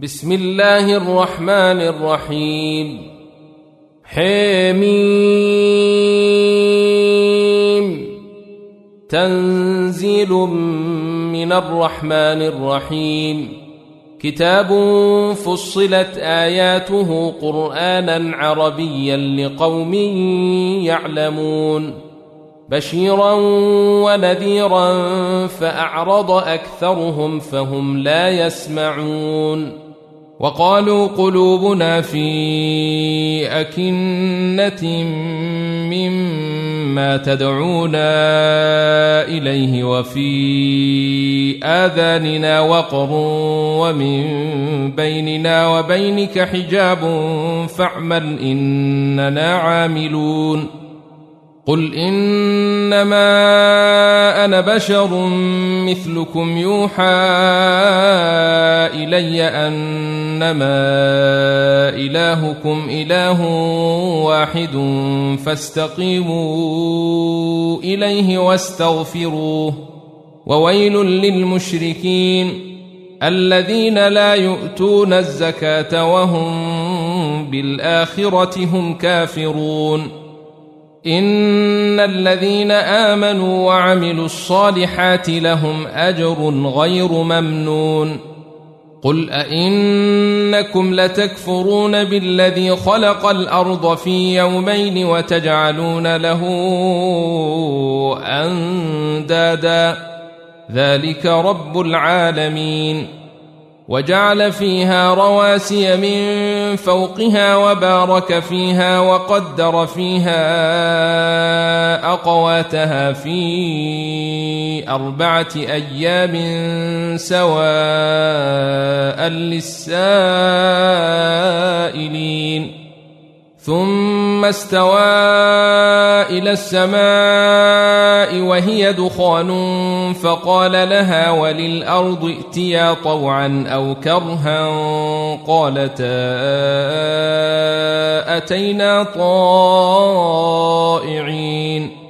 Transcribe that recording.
بسم الله الرحمن الرحيم. حميم. تنزيل من الرحمن الرحيم. كتاب فصلت آياته قرآنا عربيا لقوم يعلمون، بشيرا ونذيرا فأعرض أكثرهم فهم لا يسمعون. وقالوا قلوبنا في أكنة مما تدعونا إليه وفي آذاننا وقر ومن بيننا وبينك حجاب فاعمل إننا عاملون. قل إنما أنا بشر مثلكم يوحى إلي أنما إلهكم إله واحد فاستقيموا إليه واستغفروه. وويل للمشركين الذين لا يؤتون الزكاة وهم بالآخرة هم كافرون. إن الذين آمنوا وعملوا الصالحات لهم أجر غير ممنون. قل أئنكم لتكفرون بالذي خلق الأرض في يومين وتجعلون له أندادا ذلك رب العالمين. وجعل فيها رواسي من فوقها وبارك فيها وقدر فيها أقواتها في 4 أيام سواء للسائلين. ثم استوى إلى السماء وهي دخان فقال لها وللأرض ائتيا طوعا أو كرها قالتا أتينا طائعين.